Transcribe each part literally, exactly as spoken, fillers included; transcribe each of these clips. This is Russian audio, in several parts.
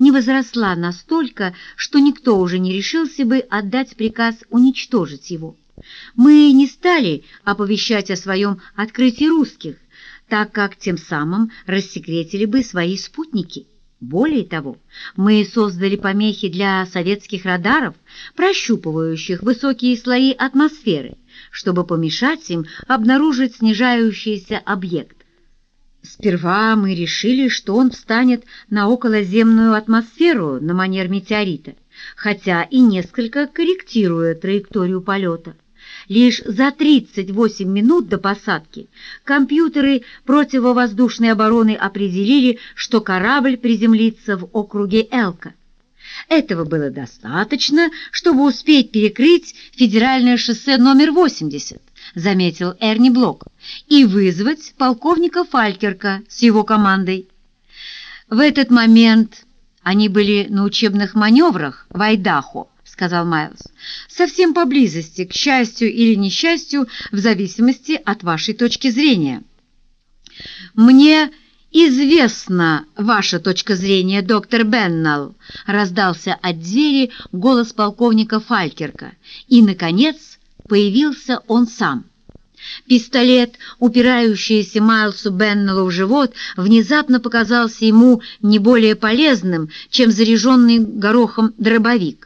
не возросла настолько, что никто уже не решился бы отдать приказ уничтожить его. Мы не стали оповещать о своем открытии русских, так как тем самым рассекретили бы свои спутники. Более того, мы создали помехи для советских радаров, прощупывающих высокие слои атмосферы, чтобы помешать им обнаружить снижающийся объект. Сперва мы решили, что он встанет на околоземную атмосферу на манер метеорита, хотя и несколько корректируя траекторию полета. Лишь за тридцать восемь минут до посадки компьютеры противовоздушной обороны определили, что корабль приземлится в округе Элка. Этого было достаточно, чтобы успеть перекрыть федеральное шоссе номер восемьдесят, заметил Эрни Блок, и вызвать полковника Фалькерка с его командой. В этот момент они были на учебных маневрах в Айдахо, сказал Майлз, совсем поблизости, к счастью или несчастью, в зависимости от вашей точки зрения. Мне известна ваша точка зрения, доктор Беннелл, раздался от двери голос полковника Фалькерка, и, наконец, появился он сам. Пистолет, упирающийся Майлсу Беннеллу в живот, внезапно показался ему не более полезным, чем заряженный горохом дробовик.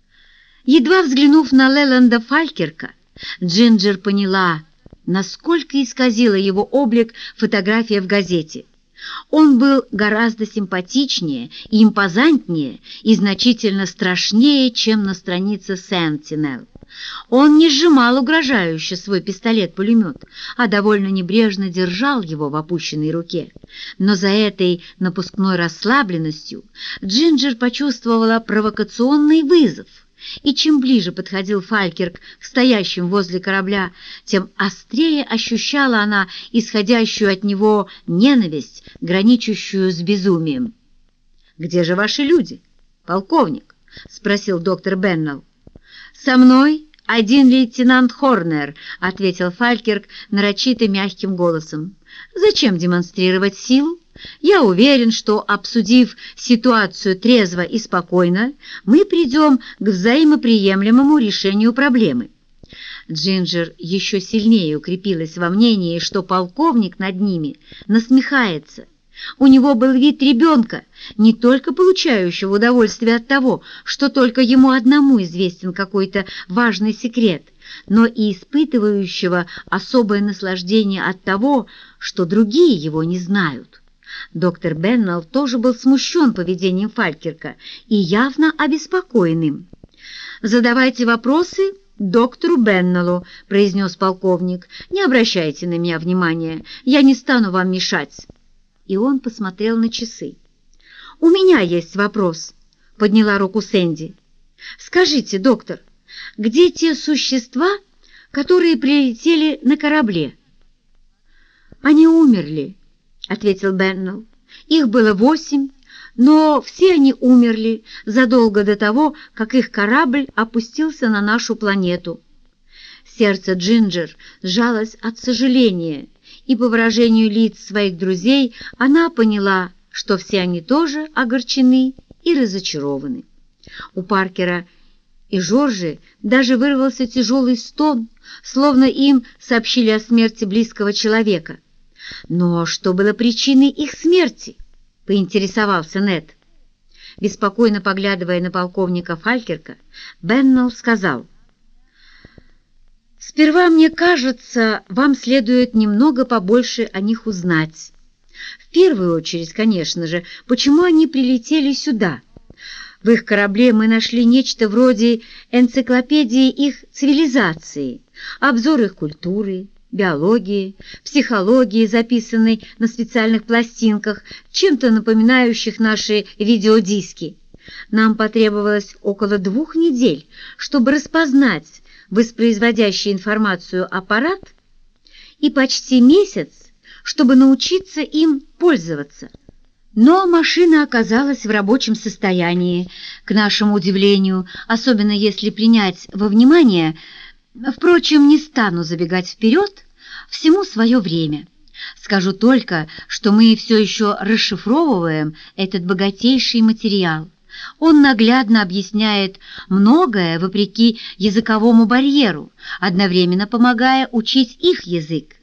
Едва взглянув на Леланда Фалькерка, Джинджер поняла, насколько исказила его облик фотография в газете. Он был гораздо симпатичнее и импозантнее и значительно страшнее, чем на странице «Сентинел». Он не сжимал угрожающе свой пистолет-пулемет, а довольно небрежно держал его в опущенной руке. Но за этой напускной расслабленностью Джинджер почувствовала провокационный вызов, и чем ближе подходил Фалькерк к стоящим возле корабля, тем острее ощущала она исходящую от него ненависть, граничащую с безумием. «Где же ваши люди, полковник?» — спросил доктор Беннелл. «Со мной один лейтенант Хорнер», — ответил Фалькерк нарочито мягким голосом. «Зачем демонстрировать силу? Я уверен, что, обсудив ситуацию трезво и спокойно, мы придем к взаимоприемлемому решению проблемы». Джинджер еще сильнее укрепилась во мнении, что полковник над ними насмехается. У него был вид ребенка, не только получающего удовольствие от того, что только ему одному известен какой-то важный секрет, но и испытывающего особое наслаждение от того, что другие его не знают. Доктор Беннелл тоже был смущен поведением Фалькерка и явно обеспокоен им. «Задавайте вопросы доктору Беннеллу», — произнес полковник. «Не обращайте на меня внимания, я не стану вам мешать». И он посмотрел на часы. «У меня есть вопрос», — подняла руку Сэнди. «Скажите, доктор, где те существа, которые прилетели на корабле?» «Они умерли», — ответил Беннелл. «Их было восемь, но все они умерли задолго до того, как их корабль опустился на нашу планету». Сердце Джинджер сжалось от сожаления, и по выражению лиц своих друзей она поняла, что все они тоже огорчены и разочарованы. У Паркера и Жоржи даже вырвался тяжелый стон, словно им сообщили о смерти близкого человека. «Но что было причиной их смерти?» — поинтересовался Нед. Беспокойно поглядывая на полковника Фалькерка, Беннелл сказал: «Сперва, мне кажется, вам следует немного побольше о них узнать. В первую очередь, конечно же, почему они прилетели сюда. В их корабле мы нашли нечто вроде энциклопедии их цивилизации, обзор их культуры, биологии, психологии, записанной на специальных пластинках, чем-то напоминающих наши видеодиски. Нам потребовалось около двух недель, чтобы распознать воспроизводящий информацию аппарат, и почти месяц, чтобы научиться им пользоваться. Но машина оказалась в рабочем состоянии, к нашему удивлению, особенно если принять во внимание, впрочем, не стану забегать вперед, всему свое время. Скажу только, что мы все еще расшифровываем этот богатейший материал. Он наглядно объясняет многое вопреки языковому барьеру, одновременно помогая учить их язык.